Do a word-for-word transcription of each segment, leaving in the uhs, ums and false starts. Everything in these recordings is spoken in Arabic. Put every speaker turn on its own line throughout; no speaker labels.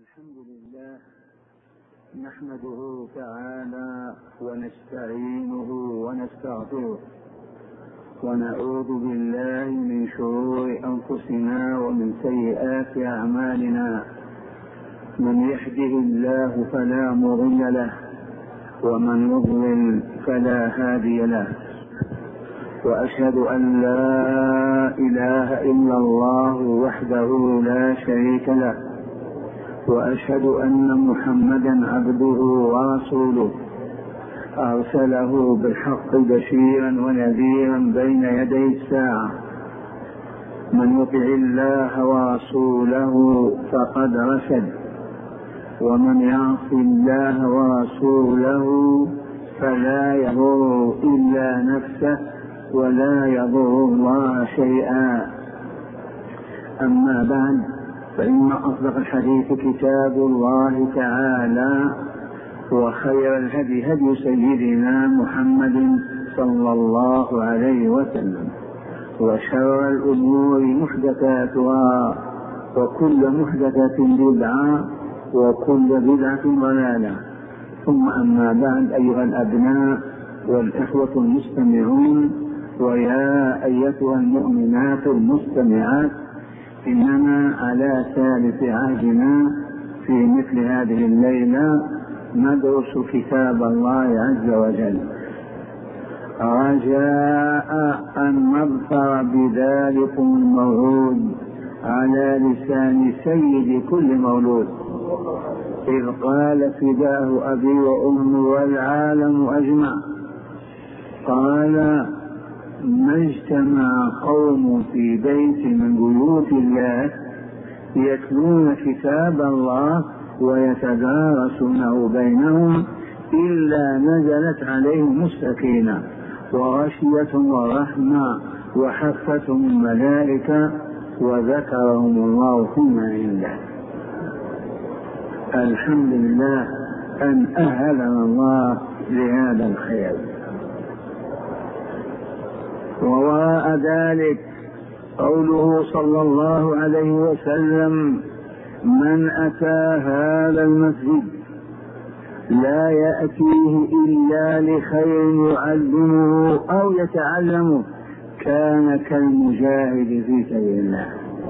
الحمد لله نحمده تعالى ونستعينه ونستغفره ونعوذ بالله من شرور أنفسنا ومن سيئات أعمالنا. من يهده الله فلا مضل له ومن يضلل فلا هادي له، وأشهد أن لا إله إلا الله وحده لا شريك له، وأشهد أن محمدا عبده ورسوله أرسله بالحق بشيرا ونذيرا بين يدي الساعة. من يطع الله ورسوله فقد رشد، ومن يعص الله ورسوله فلا يضر إلا نفسه ولا يضر الله شيئا. أما بعد، فإن أصدق الحديث كتاب الله تعالى، وخير الهدي هدي سيدنا محمد صلى الله عليه وسلم، وشر الأمور محدثاتها، وكل محدثة بدعة، وكل بدعة ضلالة. ثم أما بعد، أيها الأبناء والإخوة المستمعون، ويا أيتها المؤمنات المستمعات، إننا على ثالث عهدنا في مثل هذه الليلة ندرس كتاب الله عز وجل، رجاء أن نظفر بذلكم الموعود على لسان سيد كل مولود، إذ قال فداه أبي وأمي والعالم أجمع، قال: ما اجتمع قوم في بيت من بيوت الله يتلون كتاب الله ويتدارسونه بينهم إلا نزلت عليهم السكينة وغشيتهم الرحمة وحفتهم الملائكة وذكرهم الله فيما عنده. الحمد لله أن أهلنا الله لهذا الخير. ووراء ذلك قوله صلى الله عليه وسلم: من أتى هذا المسجد لا يأتيه إلا لخير يعلمه أو يتعلمه كان كالمجاهد في سبيل الله.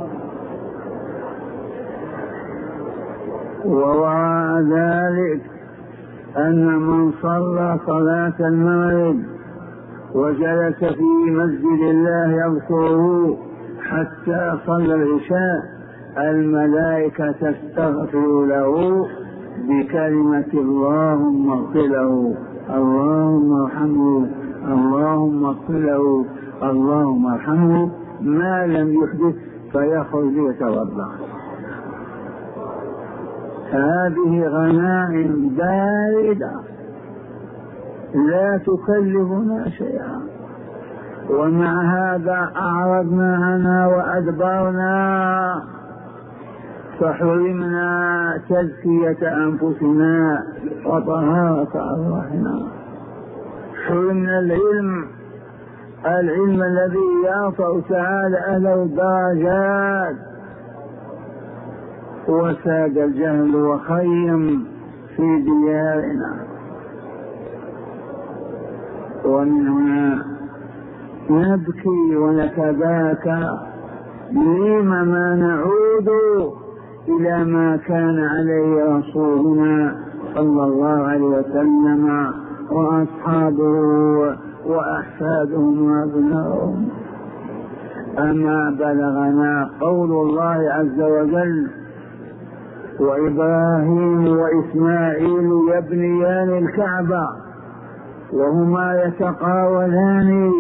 ووراء ذلك أن من صلى صلاة المغرب وجلس في مسجد الله يذكره حتى صلى العشاء، الملائكة تستغفر له بكلمة اللهم اغفر له، اللهم ارحمه، اللهم اغفر له، اللهم ارحمه، ما لم يحدث فيخرج يتوضا. هذه غنائم باردة لا تكلفنا شيئا، ومع هذا أعرضنا عنها وأدبرنا، فحرمنا تزكية أنفسنا وطهارة أرواحنا. حرمنا العلم، العلم الذي يرفع تعالى أهله الدرجات، وساد الجهل وخيم في ديارنا. ومن هنا نبكي ونتباكى لما ما نعود إلى ما كان عليه رسولنا صلى الله عليه وسلم وأصحابه وأحفادهم وأبنائهم. أما بلغنا قول الله عز وجل: وإبراهيم وإسماعيل يبنيان الكعبة وهما يتقاولان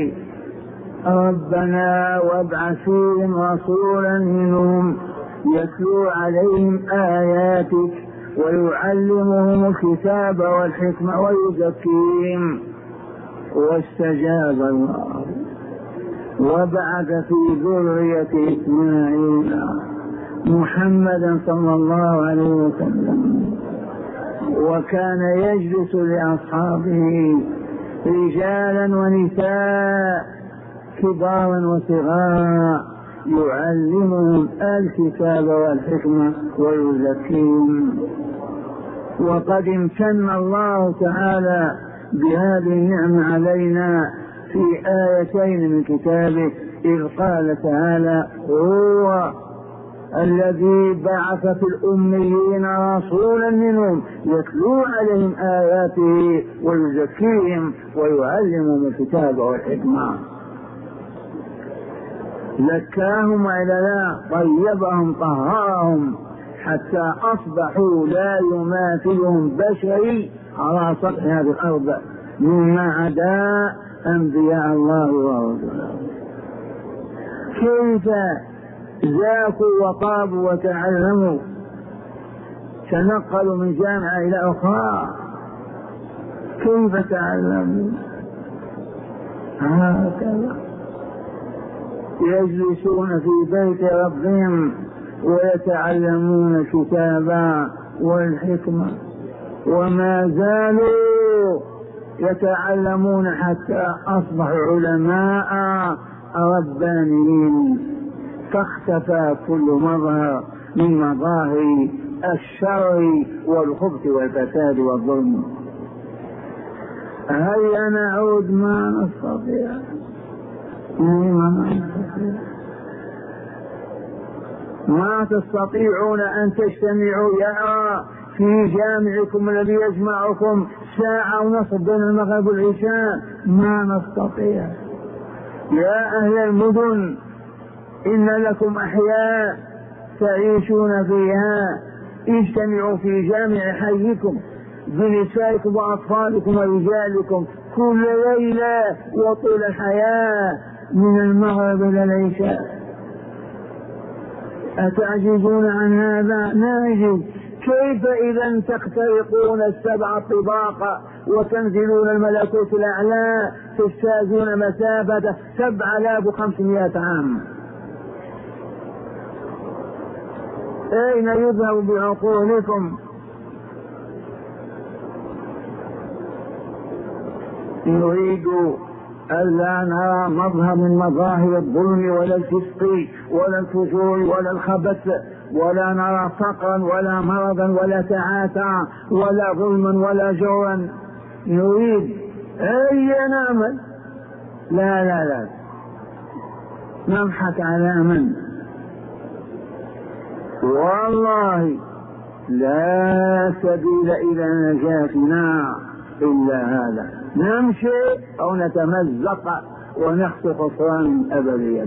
ربنا وابعث فيهم رسولا منهم يتلو عليهم آياتك ويعلمهم الكتاب والحكمة ويزكيهم. واستجاب الله وبعث في ذرية إسماعيل محمدا صلى الله عليه وسلم، وكان يجلس لأصحابه رجالا ونساء كبارا وصغارا يعلمهم الكتاب والحكمة ويزكيهم. وقد امتن الله تعالى بهذه النعمة علينا في آيتين من كتابه، إذ قال تعالى: هو الذي بعث في الأميين رسولا منهم يتلو عليهم آياته ويزكيهم ويعلمهم الكتاب والحكمة. زكاهم وإلا لا؟ طيبهم طهرهم حتى أصبحوا لا يماثلهم بشري على سطح هذه الأرض مما عدا أنبياء الله ورسوله. كيف ذاقوا وطابوا وتعلموا، تنقلوا من جامعة إلى أخرى، كيف تعلموا؟ هكذا يجلسون في بيت ربهم ويتعلمون الكتاب والحكمة، وما زالوا يتعلمون حتى أصبحوا علماء ربانيين، فاختفى كل مظهر من مظاهر الشر والخبث والفساد والظلم. هيا نعود، ما نستطيع ما تستطيعون أن تجتمعوا يا في جامعكم الذي يجمعكم ساعة ونصف بين المغرب والعشاء، ما نستطيع. يا أهل المدن إن لكم أحياء تعيشون فيها، اجتمعوا في جامع حيكم بنسائكم وأطفالكم ورجالكم كل ليلة وطول الحياة من المغرب إلى العشاء. أتعجزون عن هذا؟ نعجز. كيف إذا تخترقون السبع طباق وتنزلون الملكوت الأعلى تجتازون مسافة سبع آلاف وخمسمائة عام؟ أين يذهب بعقولكم؟ نريد ألا نرى مظهر من مظاهر الظلم ولا الفسق ولا الفجور ولا الخبث، ولا نرى فقرا ولا مرضا ولا تعاسة ولا ظلما ولا جورا. نريد أي نعمل؟ لا لا لا نضحك على من؟ والله لا سبيل إلى نجاتنا إلا هذا، نمشي أو نتمزق ونخطف خسرانا أبديا.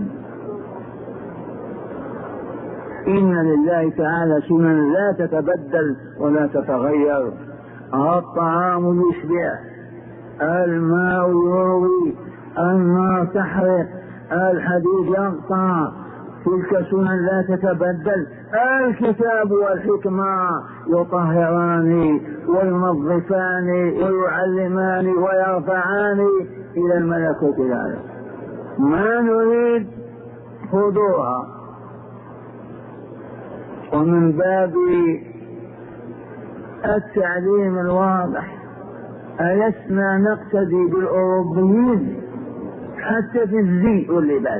إن لله تعالى سنن لا تتبدل ولا تتغير. الطعام يشبع، الماء يروي، النار تحرق، الحديد يقطع، تلك سنن لا تتبدل. الكتاب والحكمة يطهران وينظفان ويعلمان ويرفعان إلى الملكوت الأعلى. ما نريد خضوعها. ومن باب التعليم الواضح، ألسنا نقتدي بالأوروبيين حتى في الزي واللباس؟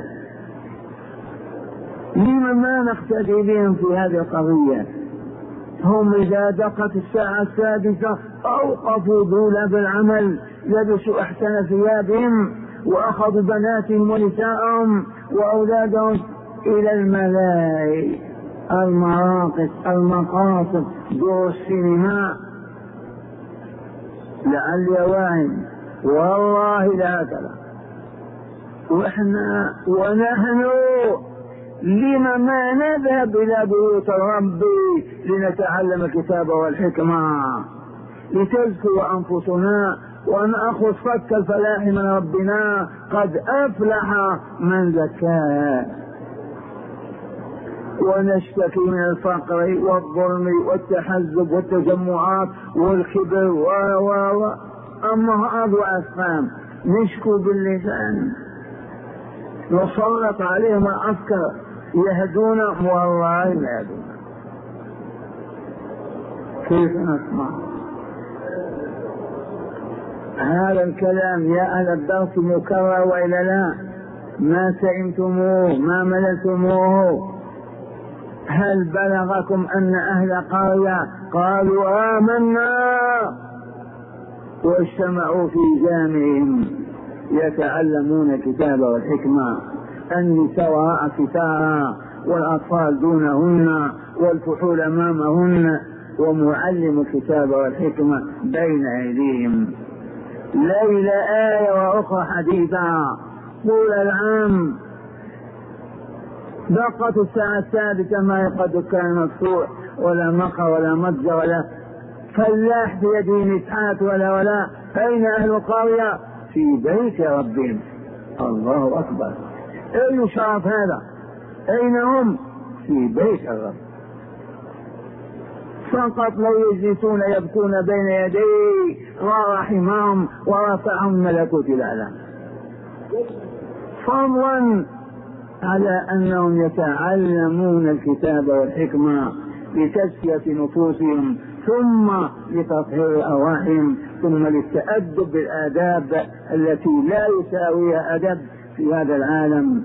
لما ما نقتدي بهم في هذه القضية؟ هم إذا دقت الساعة السادسة أوقفوا دولاب العمل، لبسوا أحسن ثيابهم وأخذوا بناتهم ونساءهم وأولادهم إلى الملاهي، المراقص، المقاصد، دور السينما. لعلي واعٍ والله لا هكذا. وإحنا ونحن لما ما نذهب إلى بيوت الرب لنتعلم الكتاب والحكمة لتزكو أنفسنا ونأخذ فك الفلاح من ربنا؟ قد أفلح من زكاها. ونشتكي من الفقر والظلم والتحزب والتجمعات والكبر و و أما أضوى أفهام. نشكو باللسان وسلط عليهم العسكر يهدون، والله لا يهدون. كيف نسمع هذا الكلام يا أهل الدرس مكرر وإلا لا؟ ما سئمتموه ما مللتموه. هل بلغكم أن أهل قرية قالوا آمنا واجتمعوا في جامعهم يتعلمون الكتاب والحكمة، النساء وراء ستارها والأطفال دونهن والفحول أمامهن ومعلم الكتاب والحكمة بين أيديهم، ليلة آية وأخرى حديثة طول العام، دقة الساعة السادسة ما يقد كان مفتوح ولا مقر ولا متجر ولا فلاح بيده مسحات ولا ولا. أين أهل القرية؟ في بيت ربهم. الله أكبر، أي شرف هذا؟ أين هم؟ في بيت الرب فقط. لو يجلسون يبكون بين يديه ورحمهم ورفعهم ملكوت الأعلام، فضلا على أنهم يتعلمون الكتاب والحكمة لتزكية نفوسهم ثم لتطهير أرواحهم ثم للتأدب بالآداب التي لا يساويها أدب في هذا العالم.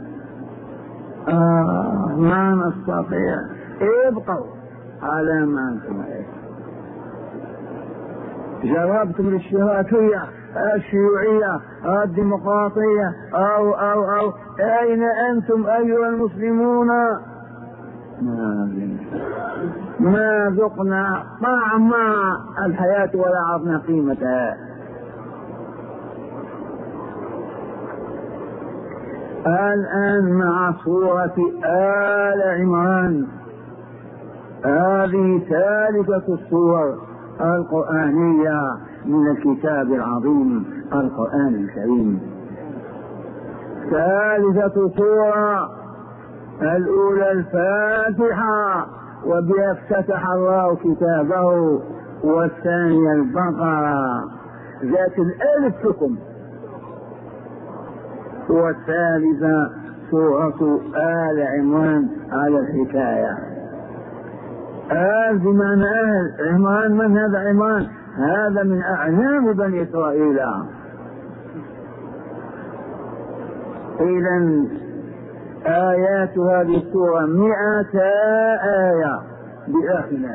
آه ما نستطيع، ابقوا على ما أنتم عليه. جربتم الاشتراكية الشيوعية الديمقراطية أو أو أو أين أنتم أيها المسلمون؟ ما ذقنا طعم الحياة ولا عرفنا قيمتها. الآن مع سورة آل عمران، هذه ثالثة السور القرآنية من الكتاب العظيم القرآن الكريم. ثالثة سورة، الأولى الفاتحة وبها افتتح الله كتابه، والثانية البقرة ذات الألف لكم، والثالثة سورة آل عمران على الحكاية. آل بمعنى أهل، عمران من هذا عمران؟ هذا من أعلام بني إسرائيل. إذن آيات هذه السورة مئة آية بآخرها،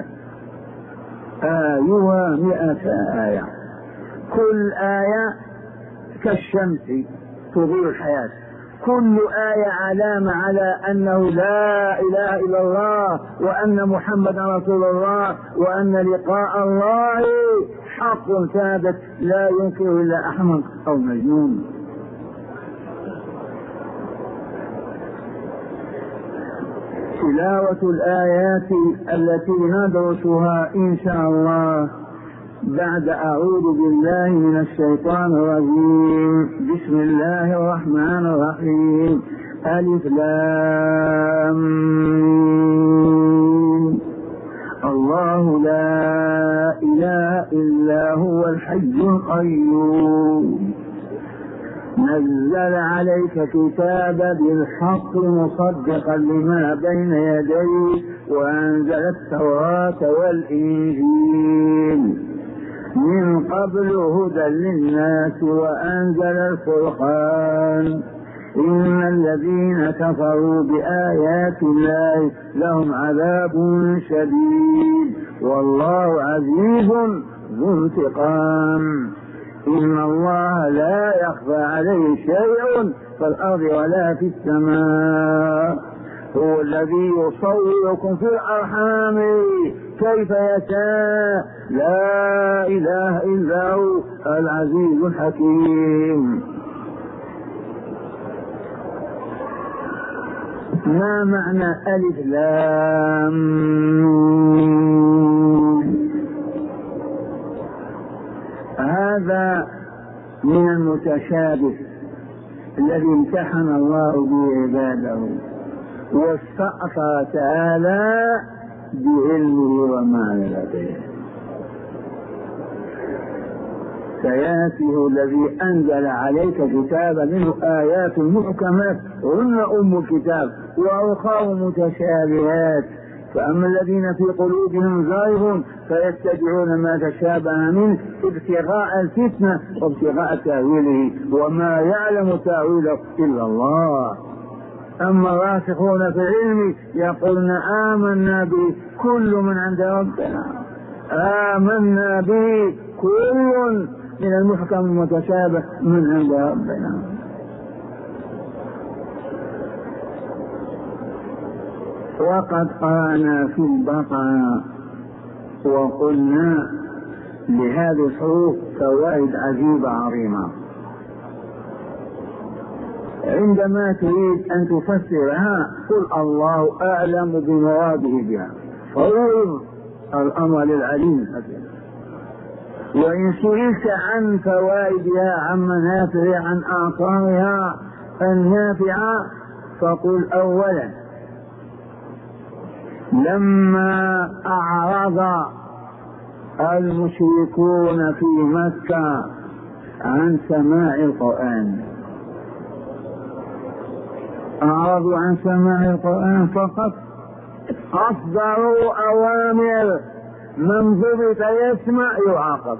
آيها مئة آية، كل آية كالشمس تضيء الحياة، كل آية علامة على أنه لا إله إلا الله وأن محمد رسول الله وأن لقاء الله حق ثابت لا ينكره إلا أحمق أو مجنون. تلاوة الآيات التي ندرسها إن شاء الله بعد أعوذ بالله من الشيطان الرجيم. بسم الله الرحمن الرحيم. ألف لام ميم. الله لا إله إلا هو الحي القيوم نزل عليك كتابا بالحق مصدقا لما بين يديه وأنزل التوراة والإنجيل من قبل هدى للناس وأنزل الفرقان إن الذين كفروا بآيات الله لهم عذاب شديد والله عزيز ذو انتقام. إن الله لا يخفى عليه شيء في الأرض ولا في السماء هو الذي يصوركم في الأرحام كيف يشاء لا إله إلا هو العزيز الحكيم. ما معنى ألف لام؟ هذا من المتشابه الذي امتحن الله به عباده واستأثر تعالى بعلمه ومعرفته. سيأتيه الذي أنزل عليك كتابا منه آيات محكمات هن أم الكتاب وأخر متشابهات فأما الذين في قلوبهم زائغ فيتبعون ما تشابه منه ابتغاء الفتنة وابتغاء تأويله وما يعلم تأويله إلا الله. أما الراسخون في العلم يقولون آمنا به كل من عند ربنا، آمنا به كل من المحكم المتشابه من عند ربنا. وقد قرأنا في البقرة وقلنا لهذه الحروف فوائد عجيبة عظيمة. عندما تريد أن تفسرها قل الله أعلم بمراده بها، فوض الأمر للعليم الحكيم. وإن سئلت عن فوائدها عن منافع عن آثارها النافعة فقل أولا لما أعرض المشركون في مكة عن سماع القرآن، أعرضوا عن سماع القرآن فقط، أصدروا أوامر من ضبط يسمع يعاقب.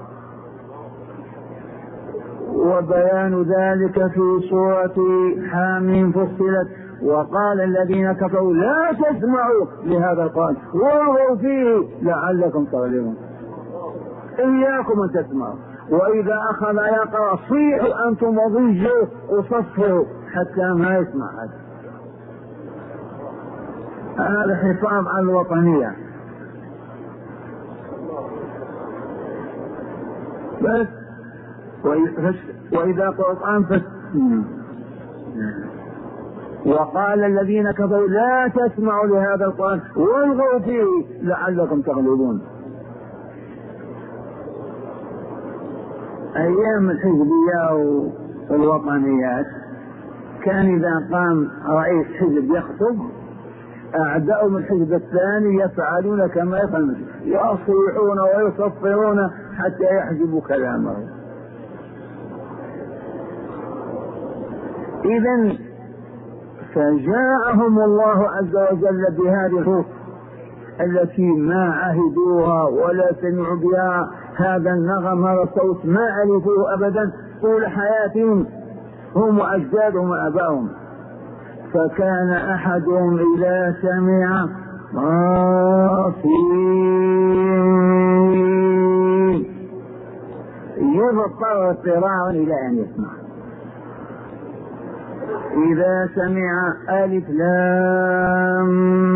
وبيان ذلك في سورة حاميم فصلت وقال الذين كفروا لا تسمعوا لهذا القرآن والغوا فيه لعلكم تغلبون. إياكم أن تسمعوا، وإذا أخذ يقرأ صيحوا أنتم وضجوا وصفروا حتى ما يسمع هذا. هذا حفاظ على الوطنية بس. وإذا قرأ فس وقال الذين كفروا لا تسمعوا لهذا القرآن والغوا فيه لعلكم تغلبون. أيام الحزبية والوطنيات كان إذا قام رئيس حزب يخطب أعداؤهم الحزب الثاني يفعلون كما يفعلون، يصيحون ويصفرون حتى يحجبوا كلامه. إذن فجاءهم الله عز وجل بهذه الحروف التي ما عهدوها ولا سمعوا بها، هذا النغم هذا الصوت ما عرفوه أبدا طول حياتهم هم وأجدادهم وآبائهم. فكان أحدهم إذا سمع راسين يضطر اضطرارا إلى أن يسمع. إذا سمع ألف لام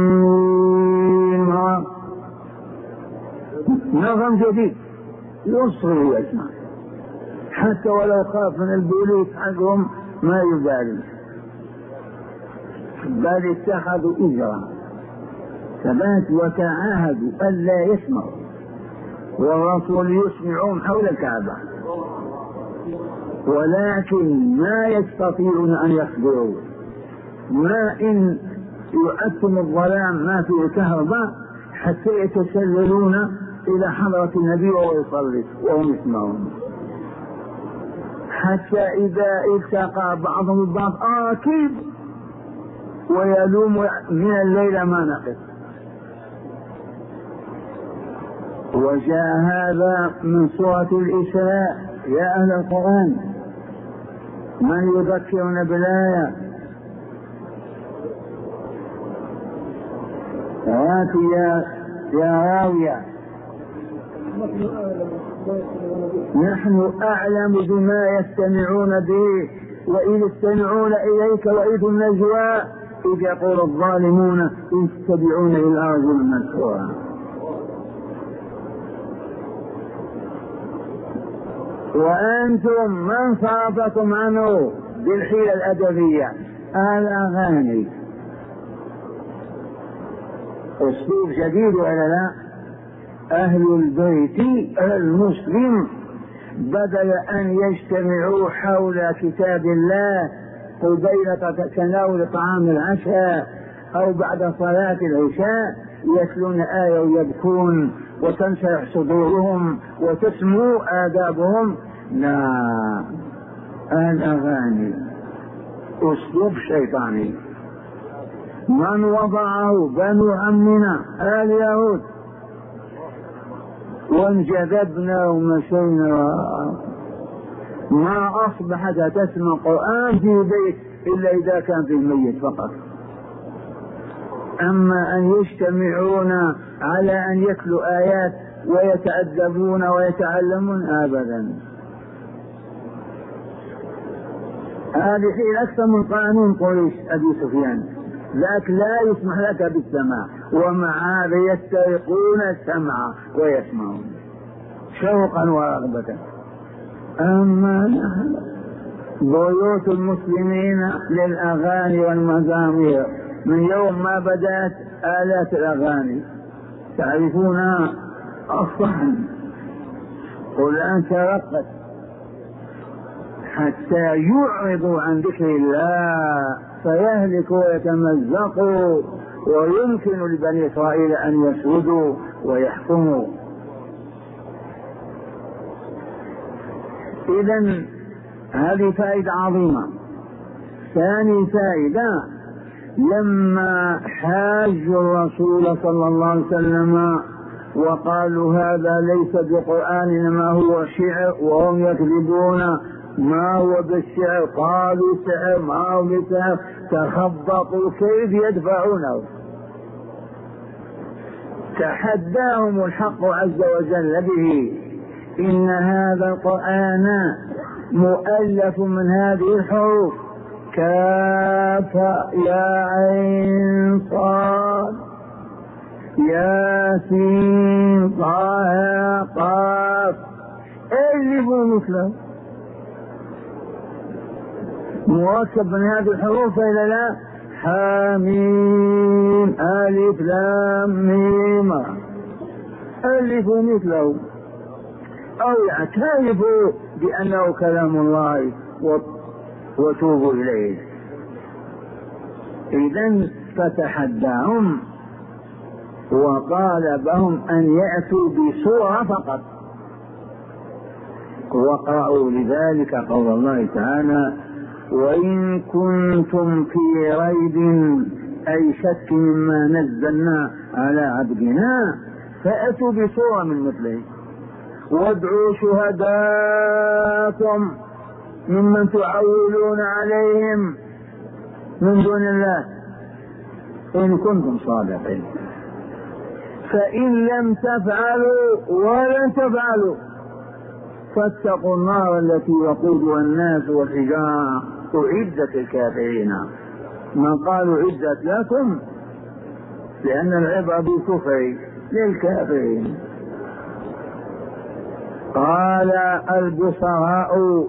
ميم نغم جديد يصغر ويسمع، حتى ولو خاف من البوليس حقهم ما يبالي، بل اتخذوا إجرا ثبات وتعاهدوا ألا يسمعوا، والرسول يسمعون حول الكعبة ولكن ما يستطيعون أن يصبروا. ما إن يؤتم الظلام ما فيه كهرباء حتى يتسللون إلى حضرة النبي وهو يصلي وهم يسمعون، حتى إذا التقى بعضهم البعض آكيد ويلوم من الليل ما نقص. وجاء هذا من سورة الإسراء. يا أهل القرآن من يذكرنا بالآية؟ هاتي يا يا راوية. نحن أعلم بما يستمعون به وإذ يستمعون إليك وإذ النجوى إذ يقول الظالمون إن تتبعون إلا رجلا مسحورا. وأنتم من صرفكم عنه بالحيلة الأدبية الأغاني. أسلوب جديد ولا لا؟ أهل البيت المسلم بدل أن يجتمعوا حول كتاب الله قبيل تناول طعام العشاء أو بعد صلاة العشاء يتلون آية ويبكون وتنشرح صدورهم وتسمو آدابهم. لا، الأغاني أسلوب شيطاني من وضعه؟ بنو عمنا آل يهود، وانجذبنا ومشينا، ما أصبحت تسمع قرآن في بيت إلا إذا كان في الميت فقط. أما أن يجتمعون على أن يتلوا آيات ويتأدبون ويتعلمون أبدا. هذه حين أكثر من قانون قريش أبي سفيان، لكن لا يسمح لك بالسماع، ومع هذا يسترقون السمع ويسمعون شوقا ورغبة. أما نحن بيوت المسلمين للأغاني والمزامير من يوم ما بدأت آلات الأغاني، تعرفون الصحن والآن ترقت حتى يعرضوا عن ذكر الله فيهلكوا ويتمزقوا، ويمكن لبني إسرائيل أن يسودوا ويحكموا. إذن هذه فائدة عظيمة. ثاني فائدة، لما حاجوا الرسول صلى الله عليه وسلم وقالوا هذا ليس بقرآن إنما هو شعر، وهم يكذبون ما هو بالشعر، قالوا سحر ما هو بسحر، تخبطوا كيف يدفعونه. تحداهم الحق عز وجل به، إن هذا القرآن مؤلف من هذه الحروف كاف يا عين صاد ياسين طه قاف، ألفوا مثله، مركب من هذه الحروف إلى لا، حاميم ألف لام ميم، ألفوا مثله أو يعترفوا بأنه كلام الله وتوبوا إليه. إذن فتحداهم وطالبهم أن يأتوا بسورة فقط، وقرأوا لذلك قول الله تعالى: وإن كنتم في ريب أي شك مما نزلنا على عبدنا فأتوا بسورة من مثله، وادعوا شهداءكم ممن تعولون عليهم من دون الله إن كنتم صادقين، فإن لم تفعلوا ولن تفعلوا فاتقوا النار التي وقودها الناس والحجارة أعدت الكافرين. ما قالوا عدت لكم لأن العبرة بالكفر للكافرين. قال البصراء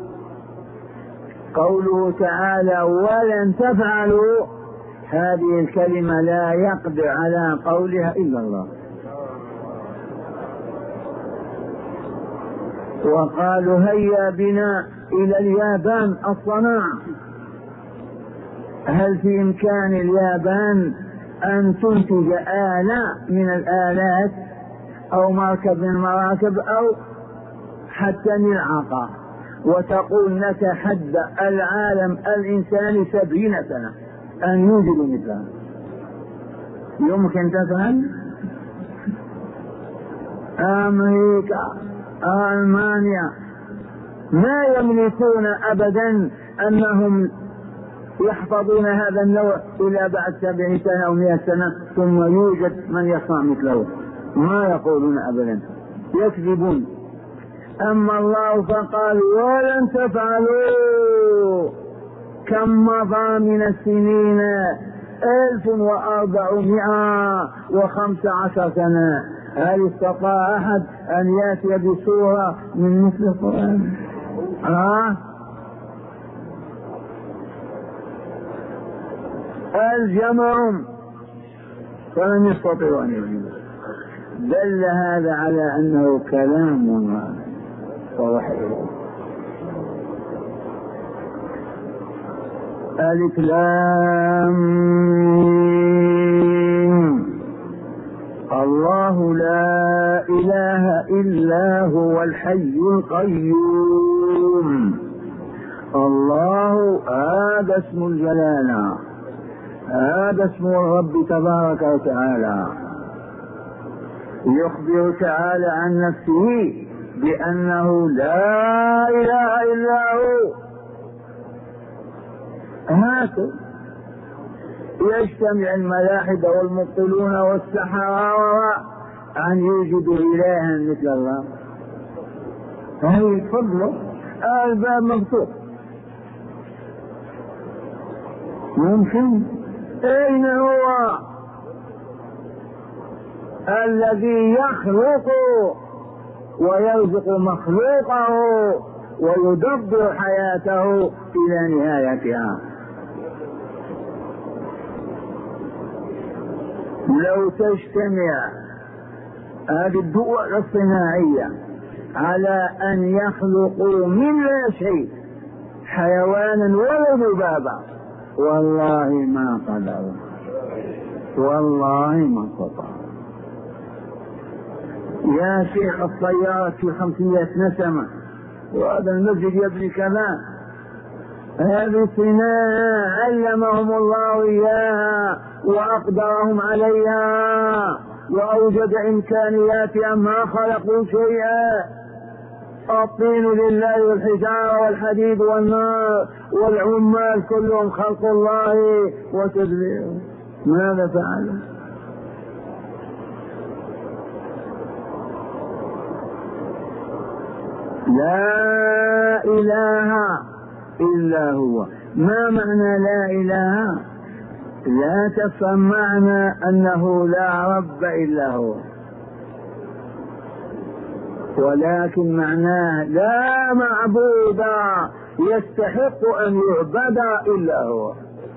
قوله تعالى ولن تفعلوا، هذه الكلمة لا يقدر على قولها إلا الله. وقالوا هيا بنا إلى اليابان الصناعة، هل في إمكان اليابان أن تنتج آلة من الآلات أو مركب من المراكب أو حتى ملعقة، وتقول نتحدى العالم الإنساني سبعين سنة أن يوجد مثلها؟ يمكن تفعل؟ أمريكا ألمانيا ما يملكون أبدا أنهم يحفظون هذا النوع إلى بعد سبعين سنة أو مئة سنة ثم يوجد من يصنع مثله، ما يقولون أبدا، يكذبون. أما الله فقال ولن تفعلوا، كم مضى من السنين؟ ألف وأربعمائة وخمس عشر سنة. هل استطاع أحد أن يأتي بسورة من مثل القرآن؟ آه؟ الجمعهم فلم يستطيعوا أن يعملوا. دل هذا على أنه كلام الله ووحي. ألف لام الله لا إله إلا هو الحي القيوم. الله هذا اسم الجلالة، هذا اسم الرب تبارك وتعالى. يخبر تعالى عن نفسه بأنه لا إله إلا هو. هاتوا يجتمع الملاحدة والمبطلون والسحرة أن يوجدوا إلها مثل الله. هل يتفضلوا؟ الباب مفتوح. ممكن. أين هو الذي يخلق ويرزق مخلوقه ويدبر حياته إلى نهايتها؟ لو تجتمع هذه الدول الصناعية على أن يخلقوا من لا شيء حيوانا ولا ذبابا، والله ما قدروا، والله ما استطاعوا. يا شيخ الطيارات في خمسمائة نسمة وهذا المسجد يبني كمان. هذه صناعة علمهم الله إياها وأقدرهم عليها وأوجد إمكانياتها، ما خلقوا شيئا. الطين لله والحجارة والحديد والنار والعمال كلهم خلق الله وتدبيره. ماذا فعلوا؟ لا إله إلا هو. ما معنى لا إله؟ لا تفهم معنى أنه لا رب إلا هو، ولكن معناه لا معبود يستحق أن يعبد إلا هو.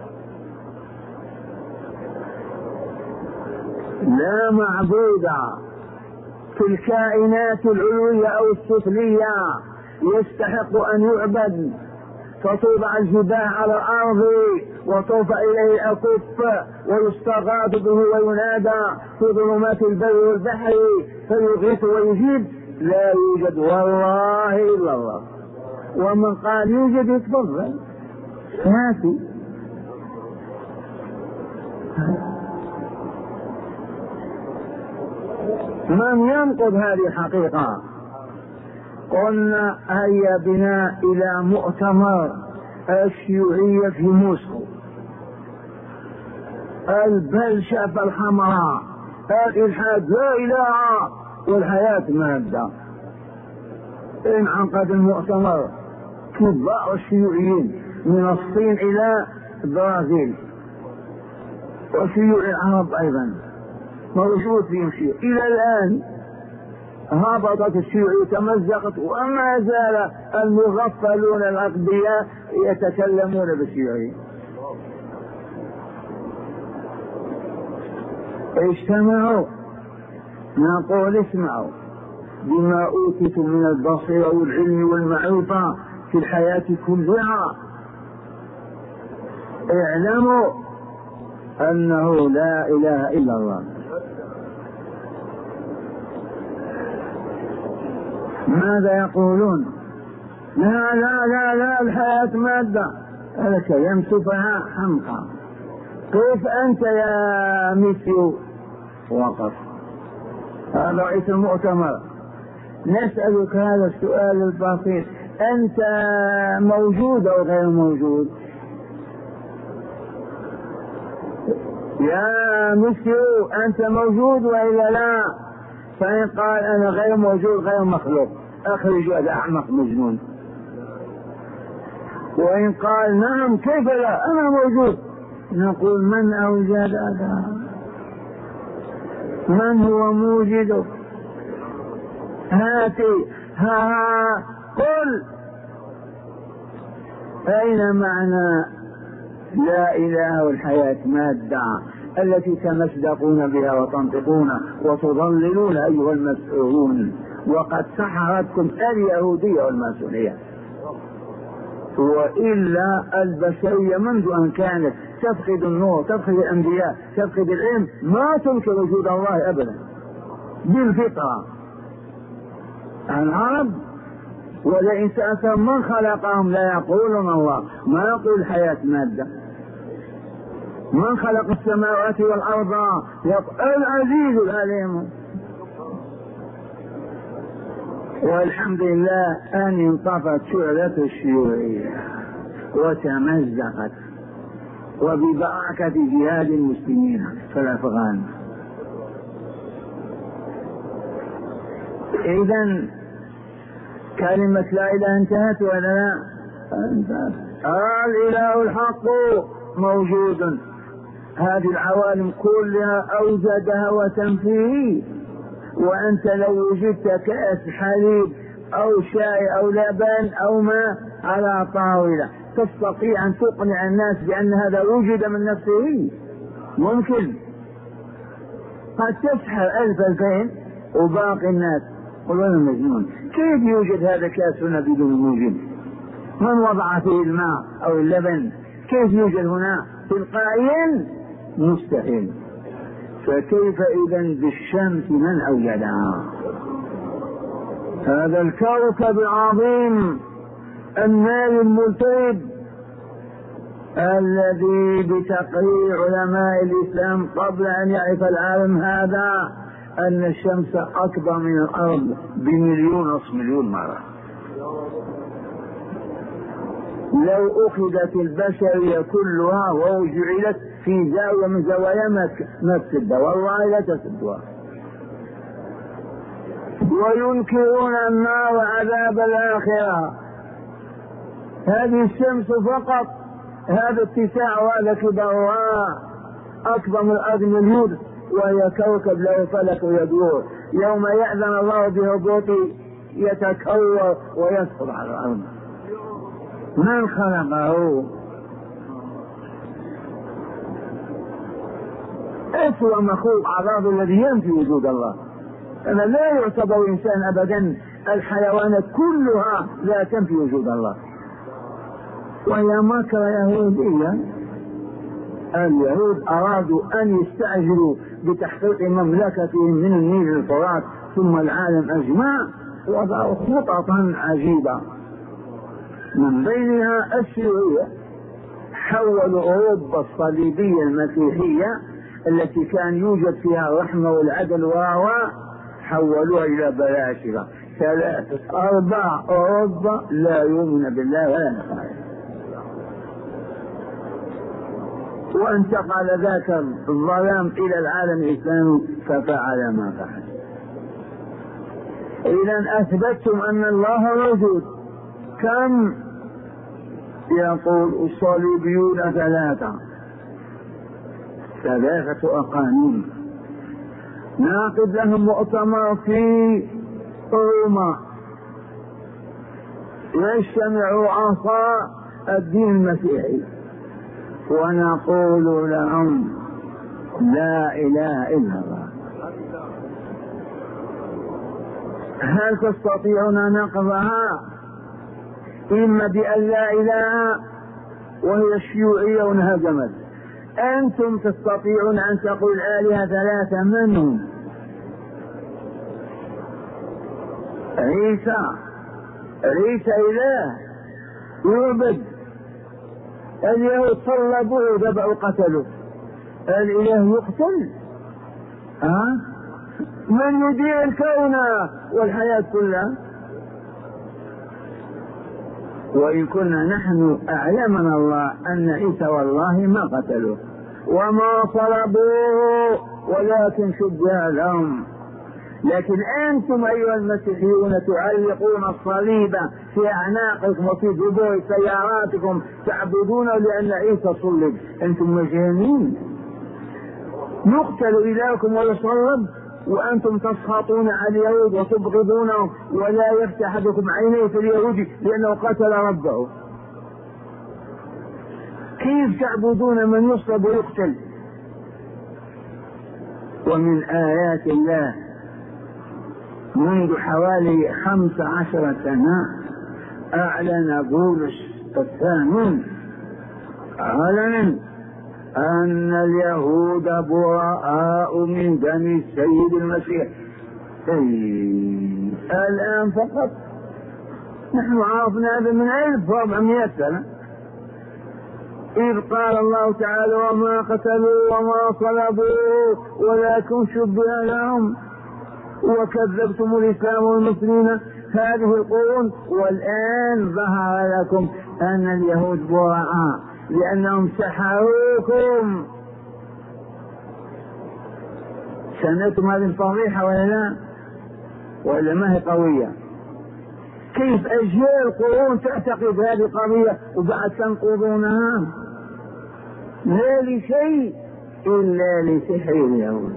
لا معبود في الكائنات العلوية أو السفلية يستحق أن يعبد، فتوضع الجباه على الأرض وترفع إليه الأكف ويستغاث به وينادى في ظلمات البر والبحر فيغيث ويجيب. لا يوجد والله إلا الله. ومن قال يوجد يتفضل ماشي. من ينقض هذه الحقيقة؟ قلنا هيا بنا إلى مؤتمر الشيوعية في موسكو، البلشفة الحمراء، الإلحاد لا إله والحياة مادة. انعقد المؤتمر كبار الشيوعيين من الصين إلى البرازيل، وشيوعي العرب أيضا موجود فيهم شيء. إلى الآن هبطت الشيوعية تمزقت، وما زال المغفلون الأغبياء يتكلمون بالشيوعية. اجتمعوا نقول اسمعوا بما أوتيتم من البصيرة والعلم والمعرفة في الحياة كلها، اعلموا أنه لا إله إلا الله. ماذا يقولون؟ لا لا لا لا الحياة مادة. هذا كلام سفهاء حمقى. كيف أنت يا ميسيو؟ وقف هذا رئيس المؤتمر. نسألك هذا السؤال البسيط، أنت موجود أو غير موجود؟ يا ميسيو أنت موجود وإلا لا؟ فإن قال أنا غير موجود غير مخلوق، أخرج هذا أحمق مجنون. وإن قال نعم كيف لا أنا موجود، نقول من أوجد هذا؟ من هو موجده؟ هاتي ها قل أين معنى لا إله والحياة مادة التي تمسدقون بها وتنطقون وتضللون أيها المسؤولون، وقد سحرتكم اليهودية والماسونية. وإلا البشرية منذ أن كانت تفقد النور، تفقد الأنبياء، تفقد العلم، ما تنكر وجود الله أبدا بالفطرة. العرب ولئن سألتهم من خلقهم لا يقولون الله، ما يقول الحياة مادة. من خلق السماوات والأرض؟ العزيز العليم. والحمد لله أن انطفت شعلة الشيوعية وتمزقت، وببركة جهاد المسلمين في الأفغان. إذن كلمة لا إله انتهت ولا لا؟ انتهت. الإله الحق موجود، هذه العوالم كلها أوجدها وتنفيه. وأنت لو وجدت كأس حليب أو شاي أو لبن أو ماء على طاولة تستطيع أن تقنع الناس بأن هذا وجد من نفسه؟ ممكن؟ قد تسحر ألف ألفين وباقي الناس قلنا مجنون. كيف يوجد هذا كاسنا بدون موجد؟ من وضع فيه الماء أو اللبن؟ كيف يوجد هنا تلقائيا؟ مستحيل. فكيف إذن بالشمس من أوجدها؟ هذا الكوكب العظيم النار الملتهب الذي بتقرير علماء الإسلام قبل أن يعرف العالم هذا أن الشمس أكبر من الأرض بمليون ونصف مليون مرة. لو أخذت البشرية كلها وجعلت في زاوية من زوايا ما تسدها، والله لا تسدها. وينكرون النار وعذاب الآخرة. هذه الشمس فقط، هذا اتساع وهذا كبرها أكبر من الأرض مليون، وهي كوكب له فلك يدور. يوم يأذن الله بهبوطه يتكور ويسقط على الأرض. من خلقه؟ أسوأ مخلوق عذاب الذي ينفي وجود الله. أنا لا يعتبر إنسان أبدا، الحيوانات كلها لا تنفي وجود الله. وهي مكر يهودية. اليهود أرادوا أن يستعجلوا بتحقيق مملكتهم من النيل للفرات ثم العالم أجمع، وضعوا خططا عجيبة من بينها الشيوعية. حولوا أوروبا الصليبية المسيحية التي كان يوجد فيها الرحمة والعدل وهو حولوها إلى بلاشرة. ثلاثة أربع أوروبا لا يؤمن بالله ولا نخاف. وانتقل ذاك الظلام إلى العالم الإسلامي ففعل ما فعل. إذن أثبتتم أن الله موجود. كم يقول الصليبيون؟ ثلاثة ثلاثة أقانيم. ناقد لهم مؤتمر في روما يجتمع عصا الدين المسيحي ونقول لهم لا إله إلا الله. هل تستطيعون نقضها؟ إما بأن لا إله وهي الشيوعية وانهزمت. أنتم تستطيعون أن تقول آلهة ثلاثة. من هم؟ عيسى. عيسى إله يعبد. اليهود صلبوه وذبحوا قتلوا. الإله يقتل؟ ها؟ من يدير الكون والحياة كلها؟ وإن كنا نحن أعلمنا الله أن عيسى والله ما قتلوه وما صلبوه ولكن شبه لهم. لكن أنتم أيها المسيحيون تعلقون الصليب في أعناقكم وفي جذور سياراتكم تعبدون لأن عيسى صلب. أنتم مجانين. يقتل إلهكم ويصلب وأنتم تسخطون على اليهود وتبغضونهم ولا يفتح أحدكم عينيه في اليهودي لأنه قتل ربه. كيف تعبدون من يصلب ويقتل؟ ومن آيات الله منذ حوالي خمس عشر سنة أعلن بولس الثامن علنا أن اليهود براء من دم السيد المسيح. الآن فقط نحن عرفنا هذا من ألف وأربعمائة سنة. إذ قال الله تعالى وما قتلوا وما صلبوا ولكن شبه لهم وكذبتم الإسلام والمسلمين هذه القرون، والآن ظهر لكم أن اليهود براء لأنهم سحروكم. سمعتم هذه الفضيحة ولا لا؟ ولا ما هي قوية؟ كيف أجيال قرون تعتقد هذه قضية وبعد تنقضونها؟ لا لشيء إلا لسحر اليهود.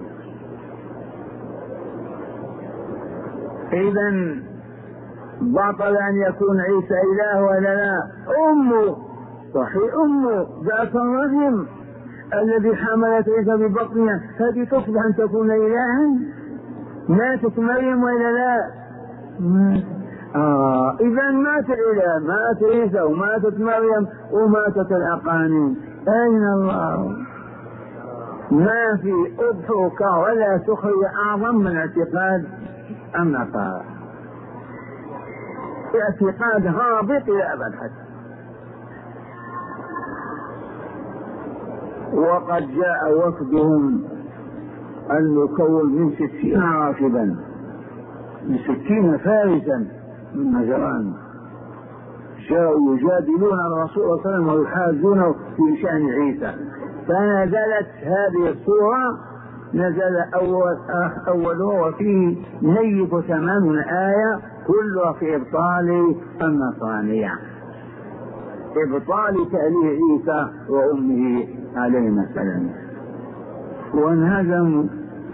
إذن بطل أن يكون عيسى إله ولا لا؟ أمه صحيح، أمه ذات الرحم الذي حملت عيسى ببطنها هذه تصبح أن تكون إلها؟ ماتت مريم ولا لا؟ آه إذا مات الإله، مات عيسى وماتت مريم وماتت الأقانيم، أين الله؟ ما في أضحك ولا سخرية أعظم من اعتقاد النصارى، اعتقاد هابط إلى أبد حتى. وقد جاء وفدهم المكون من ستين راكبا، من ستين فارسا من نجران، جاءوا يجادلون الرسول صلى الله عليه وسلم ويحاجونه في شأن عيسى. فنزلت هذه السورة، نزل أول أولها وفيه نيف ثمانون آية كلها في إبطال النصرانية، إبطال تأليه عيسى وأمه عليهما السلام. وانهزموا.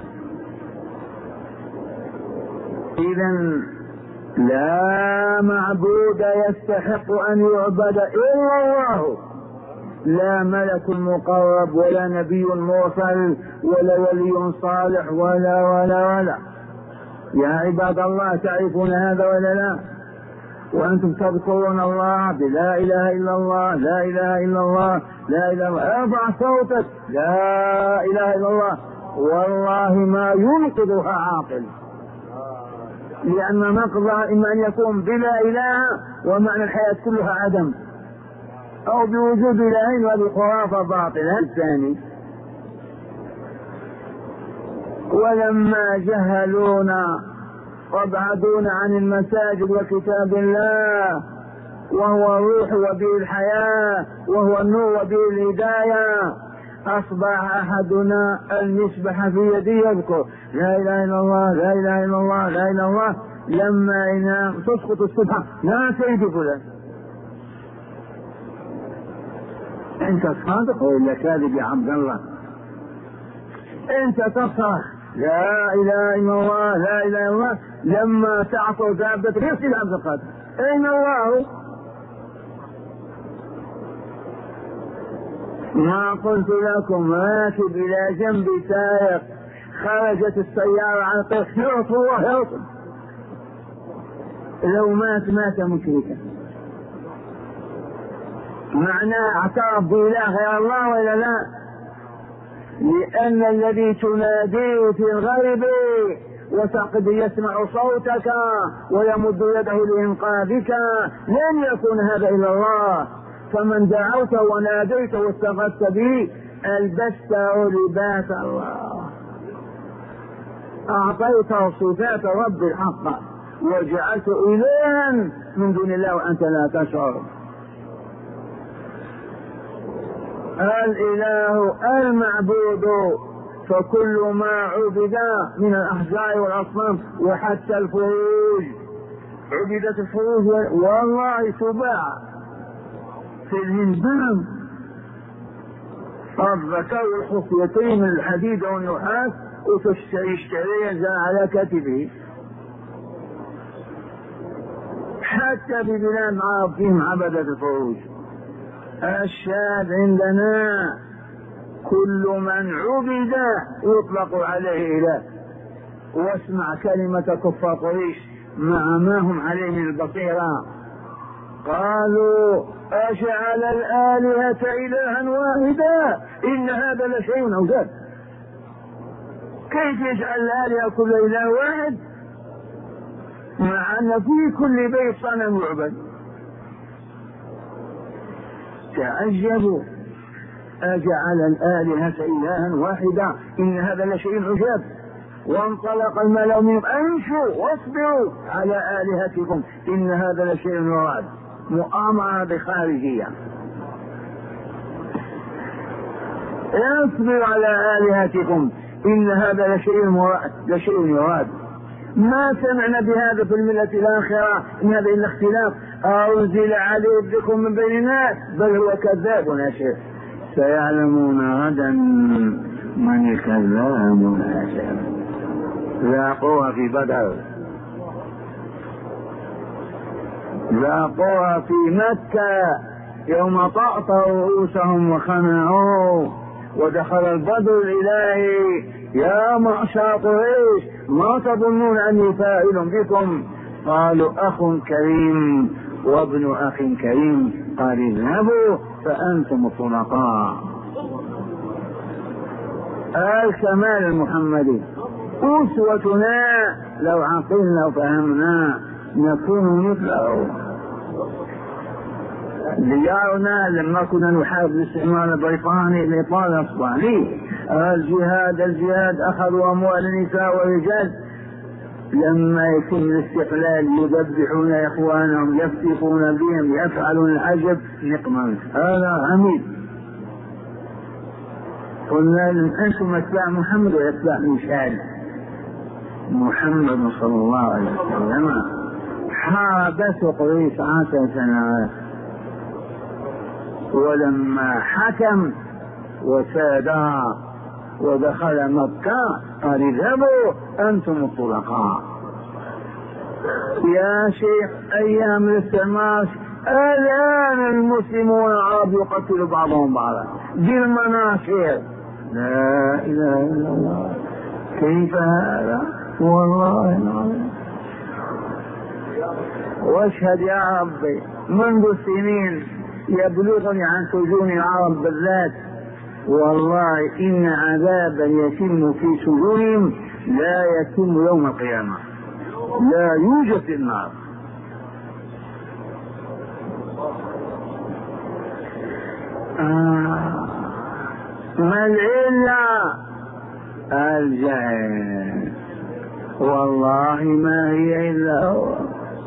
إذن لا معبود يستحق أن يعبد إلا الله، لا ملك مقرب ولا نبي مرسل ولا ولي صالح ولا ولا ولا. يا عباد الله تعرفون هذا ولا لا؟ وأنتم تذكرون الله بلا إله إلا الله، لا إله إلا الله، لا إله إلا الله. ارفع صوتك لا إله إلا الله، والله ما ينقذها عاقل، لأن نقضها إما أن يكون بلا إله ومعنى الحياة كلها عدم، أو بوجود إلهين وهذه خرافة باطلة. الثاني ولما جهلونا وابعدونا عن المساجد وكتاب الله وهو الروح وبه الحياة وهو النور وبه الهداية، أصبح أحدنا المصباح في يده يذكر لا إله إلا الله لا إله إلا الله لا إله إلا الله، لما ينام تسقط السبحة لا سيد فلان. أنت صادق ولا كاذب يا عبد الله؟ أنت تصرخ لا إله إلا الله لا إله إلا الله لما تعطوا دابة يصل عبد القادر، أين الله؟ ما قلت لكم راكب إلى جنب سائق، خرجت السيارة عن الطريق يعط الله يعط، لو مات مات مشركا. معناه اعترف بإله غير الله ولا لا؟ لأن الذي تناديه في الغيب وتعقد يسمع صوتك ويمد يده لإنقاذك لن يكون هذا إلا الله. فمن دعوته وناديته واستغثت به ألبسته لباس الله، أعطيته صفات رب الحق وجعلته إلها من دون الله وأنت لا تشعر. الإله المعبود، فكل ما عبد من الأحجار والأصنام وحتى الفروج، عبدت الفروج والله تباع في الهندام الذكر الخصيتين من الحديد والنحاس وتشتري على كتفه، حتى ببلاد عرب فيهم عبدة الفروج. الشاهد عندنا كل من عبد يطلق عليه إله. واسمع كلمة كفار قريش مع ما هم عليه من البصيرة، قالوا أجعل الآلهة إلها واحدا إن هذا لشيء عجاب. كيف يجعل الآلهة كل إله واحد مع أن في كل بيت صنم يعبد؟ تعجبوا. أجعل الآلهة إلها واحدا إن هذا لشيء عجاب. وانطلق الملأ منهم امشوا واصبروا على آلهتكم إن هذا لشيء يراد. مؤامرة بخارجية. اصبروا على آلهتكم إن هذا لشيء مراد لشيء يراد. ما سمعنا بهذا في الملة الآخرة إن هذا إلا اختلاف. أنزل عليه ذكر من بين الناس بل هو كذاب يا شيخ. سيعلمون غدا من الكذاب يا شيخ. ذاقوها في بدر، ذاقوها في مكة يوم طأطأوا رؤوسهم وخنعوا. ودخل البدر الإلهي يا معشر قريش ما تظنون أني فاعل بكم؟ قالوا أخ كريم وابن أخ كريم. قال اذهبوا فأنتم الطلقاء. الكمال المحمدي أسوتنا لو عقلنا وفهمنا نكون مثله. ديارنا لما كنا نحارب الاستعمار البريطاني الإطار الأسباني الجهاد الجهاد أخذوا أموال النساء والرجال. لما يتم الاستقلال يذبحون إخوانهم يفتكون بهم يفعلون العجب نقما. هذا عميد. قلنا لهم أنتم أتباع محمد وأتباع مشان محمد صلى الله عليه وسلم. حاربته قريش عشر سنوات ولما حكم وسادا ودخل مكة قال اذهبوا أنتم الطلقاء. يا شيخ أيام الاستعمار الآن المسلمون العرب يقتلوا بعضهم بعضا بالمناشير. لا إله إلا الله. كيف هذا؟ والله العظيم. واشهد يا ربي منذ سنين يبلغني عن سجون العرب بالذات والله إن عذابا يتم في سجونهم لا يتم يوم القيامة. لا يوجد في النار. آه. ما العلة؟ الجهل. والله ما هي إلا هو.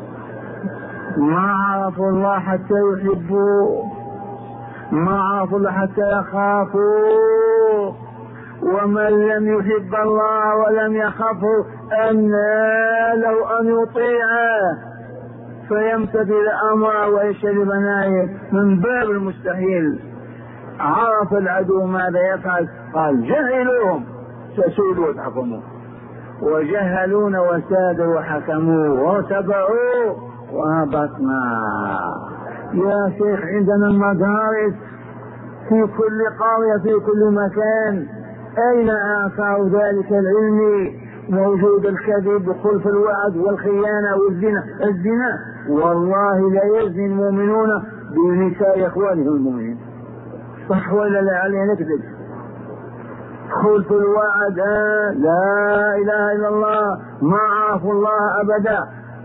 ما عرفوا الله حتى يحبوه، ما عرفوا الله حتى يخافوا. ومن لم يحب الله ولم يخافه أن لو أن يطيعه فيمتثل أمره ويشرب نايه من باب المستحيل. عرف العدو ماذا يفعل قال جهلوهم فسودوا وتحكموا. وجهلون وسادوا وحكموا وتبعوا وهبطنا. يا شيخ عندنا المدارس في كل قرية في كل مكان. أين آثار ذلك العلم؟ موجود الكذب وخلف الوعد والخيانة والزنا. الزنا والله لا يزني المؤمنون بنساء إخوانهم المؤمنين. صح ولا لا؟ علينا نكذب. خلف الوعد لا إله إلا الله ما عرفوا الله أبدا.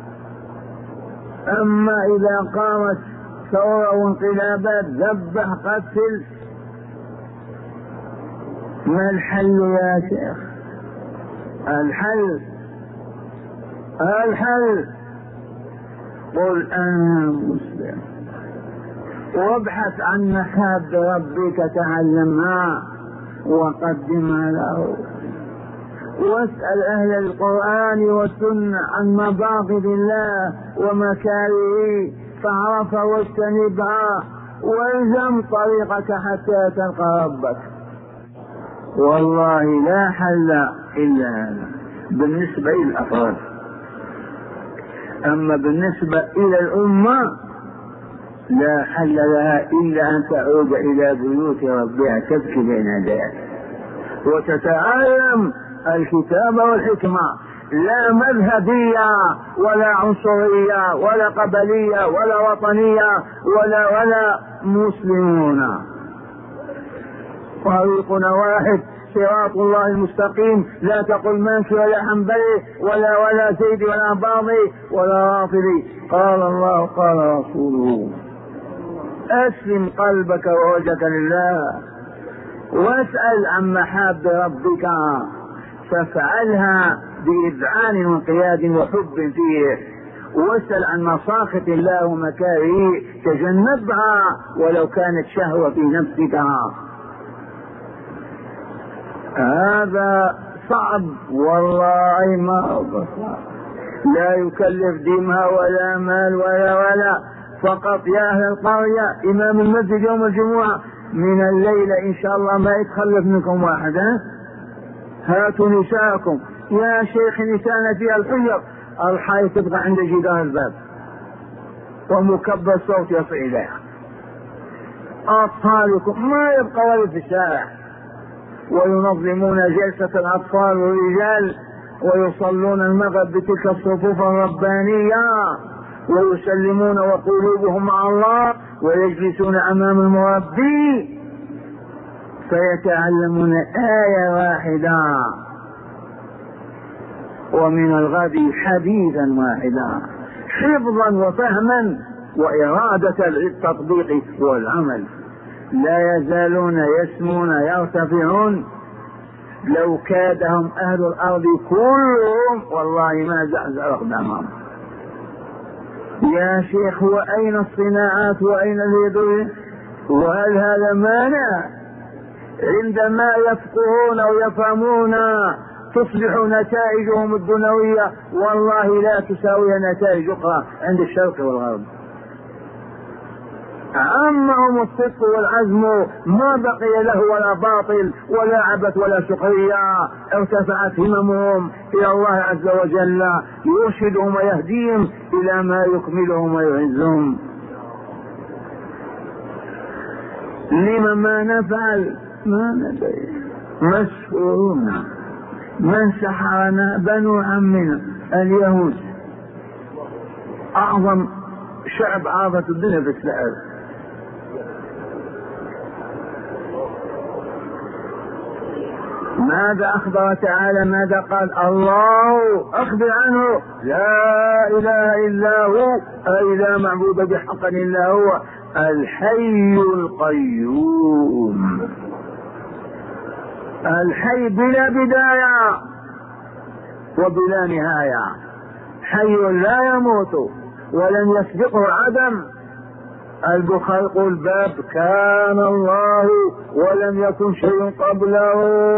أما إذا قامت ثورة وانقلابات ذبح قتل. ما الحل يا شيخ؟ الحل الحل قل أنا مسلم وابحث عن محاب ربك تعلمها وقدمها له. واسأل أهل القرآن والسنة عن مباغض الله ومكاره فعرفها واجتنبها والزم طريقك حتى تلقى ربك. والله لا حل إلا هذا بالنسبة إلى الأفراد. أما بالنسبة إلى الأمة لا حل لها إلا أن تعود إلى بيوت ربها تبكي بين يديها وتتعلم الكتاب والحكمة. لا مذهبية ولا عنصرية ولا قبلية ولا وطنية ولا ولا مسلمون. طريقنا واحد صراط الله المستقيم. لا تقل مالكي ولا حنبلي ولا ولا زيدي ولا باضي ولا رافضي. قال الله قال رسوله. أسلم قلبك ووجهك لله واسأل عن محاب ربك فافعلها بإذعان وانقياد وحب فيه، واسأل عن مساخط الله ومكاره تجنبها ولو كانت شهوة في نفسك. هذا صعب والله، ما هو صعب، لا يكلف دماء ولا مال ولا ولا فقط يا أهل القرية إمام المسجد يوم الجمعة من الليلة إن شاء الله ما يتخلف منكم واحد، ها؟ هاتوا نساءكم يا شيخ، نساءنا فيها الحجر، الحي تبقى عند جدار الباب ومكبر صوت يصل إليها، أطفالكم ما يبقى ولا في الشارع، وينظمون جلسة الأطفال والرجال ويصلون المغرب بتلك الصفوف الربانية ويسلمون وقلوبهم مع الله ويجلسون أمام المربي فيتعلمون آية واحدة ومن الغد حديثا واحدا حفظا وفهما وإرادة للتطبيق والعمل. لا يزالون يسمون يرتفعون، لو كادهم أهل الأرض كلهم والله ما زعزع أقدامهم. يا شيخ وأين الصناعات وأين اليدوية؟ وهل هذا مانع؟ عندما يفقهون أو يفهمون تصبح نتائجهم الدنيوية والله لا تساوي نتائج أخرى عند الشرق والغرب. عمهم الصدق والعزم، ما بقي له ولا باطل ولا عبث ولا سخرية، ارتفعت هممهم إلى الله عز وجل يرشدهم ويهديهم إلى ما يكملهم ويعزهم. لما ما نفعل ما ندري، مسؤولون. من سحرنا؟ بنو عمنا اليهود، أعظم شعب عاضت الدنيا في السحر. ماذا أخبر تعالى؟ ماذا قال الله؟ أخبر عنه لا إله إلا هو، أي لا معبود بحق إلا هو الحي القيوم، الحي بلا بداية وبلا نهاية، حي لا يموت ولن يسبقه عدم. البخاري يقول باب كان الله ولم يكن شيء قبله،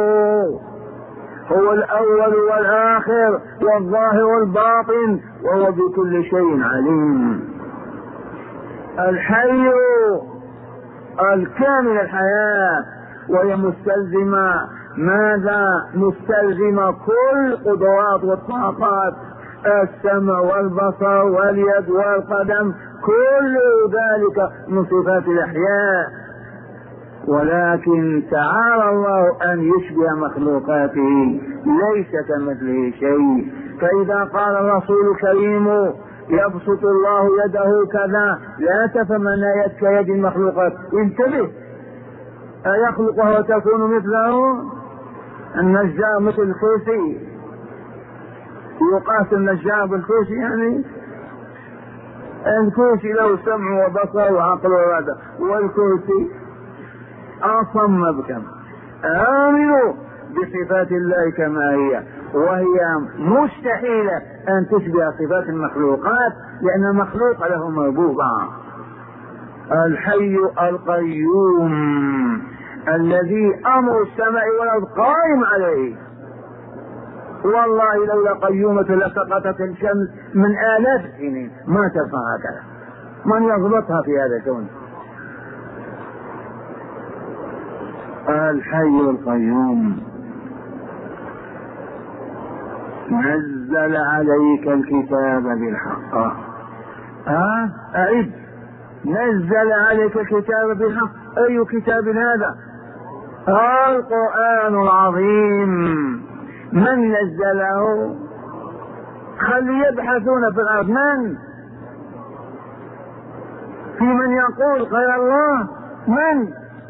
هو الأول والآخر والظاهر والباطن وهو بكل شيء عليم. الحي الكامل الحياة، وهي مستلزمة ماذا؟ مستلزمة كل قدرات والطاقات، السمع والبصر واليد والقدم، كل ذلك من صفات الإحياء. ولكن تعالى الله أن يشبه مخلوقاته، ليس كمثله شيء. فإذا قال الرسول الكريم يبسط الله يده كذا لا تفهم أن يد كيد المخلوقات، انتبه، أيخلقه وتكون مثله؟ النجار مثل الكرسي، يقاس النجار بالكرسي؟ يعني الكرسي له سمع وبصر وعقل وإرادة، والكرسي أصم بكم. آمنوا بصفات الله كما هي، وهي مستحيلة أن تشبه صفات المخلوقات لأن المخلوق له مربوبة. الحي القيوم الذي أمر السماء والأرض قائم عليه، والله لولا قيومة لسقطت الشمس من آلاف السنين ما ترفع هكذا، من يضبطها في هذا الكون؟ الحي القيوم نزل عليك الكتاب بالحق. ها أعد، نزل عليك الكتاب بالحق. أي كتاب هذا؟ القرآن العظيم. من نزله؟ خلي يبحثون في الأرض، من؟ في من يقول غير الله؟ من؟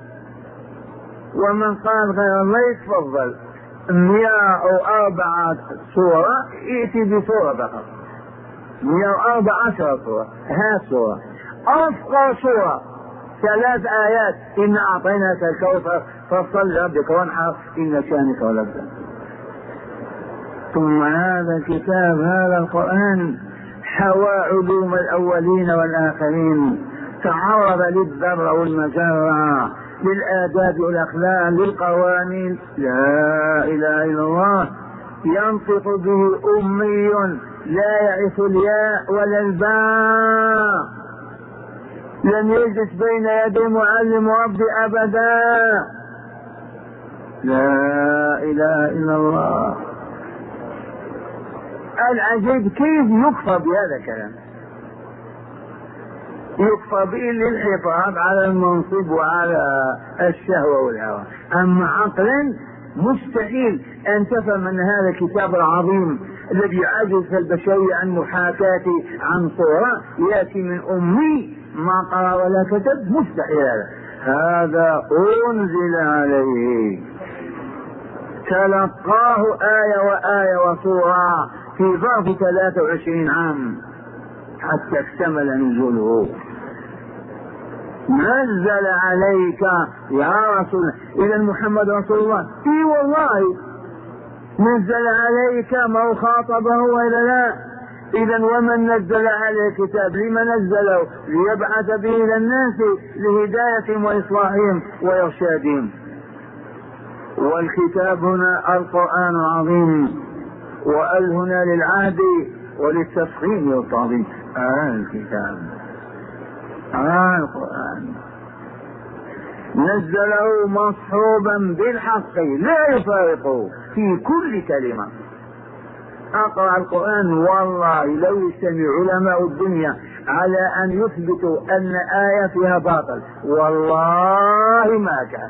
ومن قال غير الله يتفضل مئة وأربعة سورة، ائتي بسورة فقط، مئة وأربعة عشر سورة، هات سورة أفقى سورة ثلاث آيات: إن أعطيناك الكوثر فصل لربك وانحر إن شانك ولبدا. ثم هذا الكتاب، هذا القرآن، حوى علوم الأولين والآخرين، تعرض للذر والمجرة، للآداب والأخلاق، للقوانين. لا إله إلا الله، ينطق به أمي لا يعرف الياء ولا الباء، لم يجلس بين يدي معلم ربي أبدا. لا إله إلا الله. العجيب كيف يكفى بهذا الكلام، يكفى به للحفاظ على المنصب وعلى الشهوة والهوى، أما عقلا مستحيل أن تفهم أن هذا الكتاب العظيم الذي يعجز البشرية عن محاكاة عن صورة يأتي من أمي ما قرأ ولا كتب. مستحيل. هذا هذا أنزل عليه، تلقاه آية وآية وصورة في ظرف ثلاثة وعشرين عام حتى اكتمل نزوله. نزل عليك يا رسول الله. إذا محمد رسول الله. اي والله نزل عليك، ما خاطبه ولا لا؟ إذا ومن نزل عليه الكتاب لما نزله؟ ليبعث به إلى الناس لهدايتهم وإصلاحهم وإرشادهم. والكتاب هنا القرآن العظيم، وأل هنا للعهد وللتفخيم والتعظيم. آه الكتاب، آه القرآن نزله مصحوبا بالحق لا يفارقه في كل كلمة. أقرأ القرآن والله لو يجتمع علماء الدنيا على أن يثبتوا أن آية فيها باطل والله ما كان.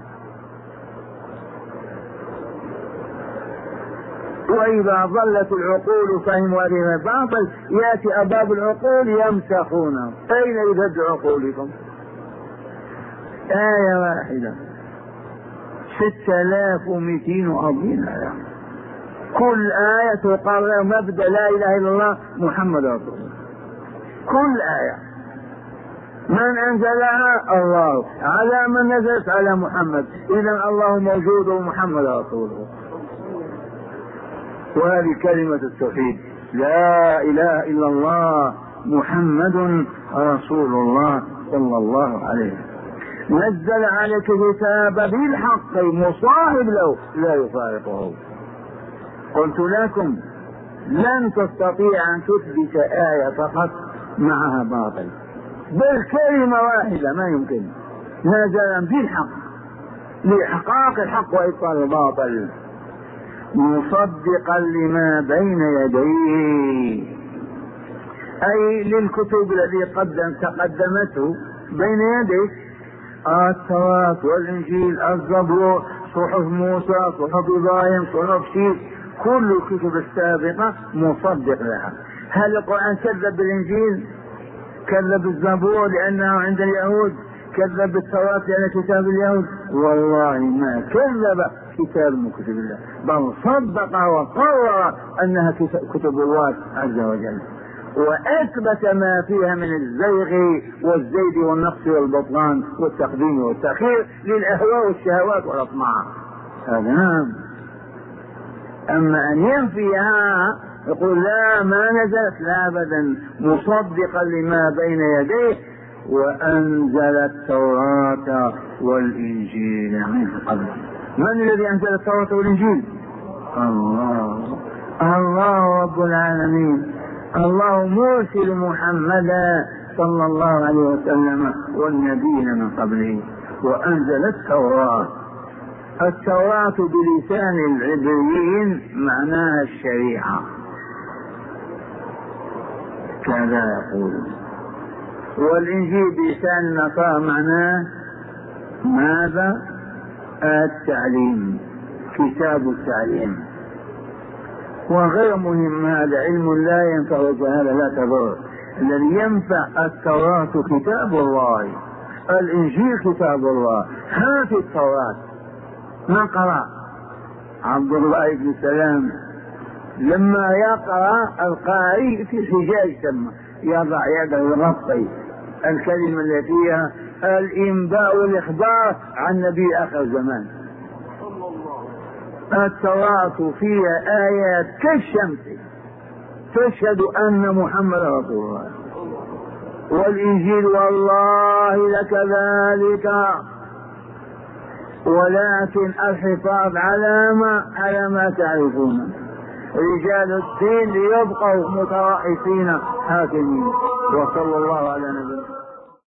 وإذا ظلت العقول فهموا هذه الباطل يأتي أباب العقول يمسخونه. أين يذهب عقولكم؟ آية واحدة ستة آلاف ومئتين وأربعين آية، كل آية تقرر مبدأ لا إله إلا الله محمد رسول الله. كل آية من أنزلها؟ الله. على من نزلت؟ على محمد. إذن الله موجود ومحمد رسوله. وهذه كلمة التوحيد، لا إله إلا الله محمد رسول الله صلى الله عليه وسلم. نزل عليك الكتاب بالحق مصاحب له لا يفارقه. قلت لكم لن تستطيع أن تثبت آية فقط معها باطل، بل كلمة واحدة ما يمكن. نزل بالحق لإحقاق الحق وإبطال الباطل، مصدقا لما بين يديه، أي للكتب التي قدم تقدمته بين يديه، التوراة والإنجيل الزبور صحف موسى صحف إبراهيم صحف شيخ، كل الكتب السابقة مصدق لها. هل القرآن كذب بالإنجيل؟ كذب الزبور لأنه عند اليهود؟ كذب بالتوراة لأنه كتاب اليهود؟ والله ما كذب كتاب من كتب الله، بل صدق وقرر أنها كتب الله عز وجل، وأثبت ما فيها من الزيغ والزيد والنقص والبطلان والتقديم والتأخير للأهواء والشهوات والأطماع. هذا. أما أن ينفيها يقول لا ما نزلت، لا أبدا، مصدقا لما بين يديه، وأنزل التوراة والإنجيل من قبل. من الذي أنزل التوراة والإنجيل؟ الله، الله رب العالمين، الله مرسل محمدا صلى الله عليه وسلم والنبيين من قبله. وأنزل التوراة، التوراة بلسان العبريين معناها الشريعة كذا يقول، والإنجيل بلسان النصارى معناه ماذا؟ التعليم، كتاب التعليم. وغير مهم، هذا علم لا ينفع وجهالة لا تضر. الذي ينفع التوراة كتاب الله، الإنجيل كتاب الله. هات التوراة نقرأ. عبد الله بن سلام لما يقرأ القارئ في حجاج ثم يضع يده يغطي الكلمة التي فيها الإنباء والإخبار عن نبي آخر زمان. التوراة فيها آيات كالشمس تشهد أن محمد رسول الله، والإنجيل والله لكذلك، ولكن الحفاظ على ما على ما تعرفون. رجال الدين ليبقوا مترأسين حاكمين. وصلى الله على نبينا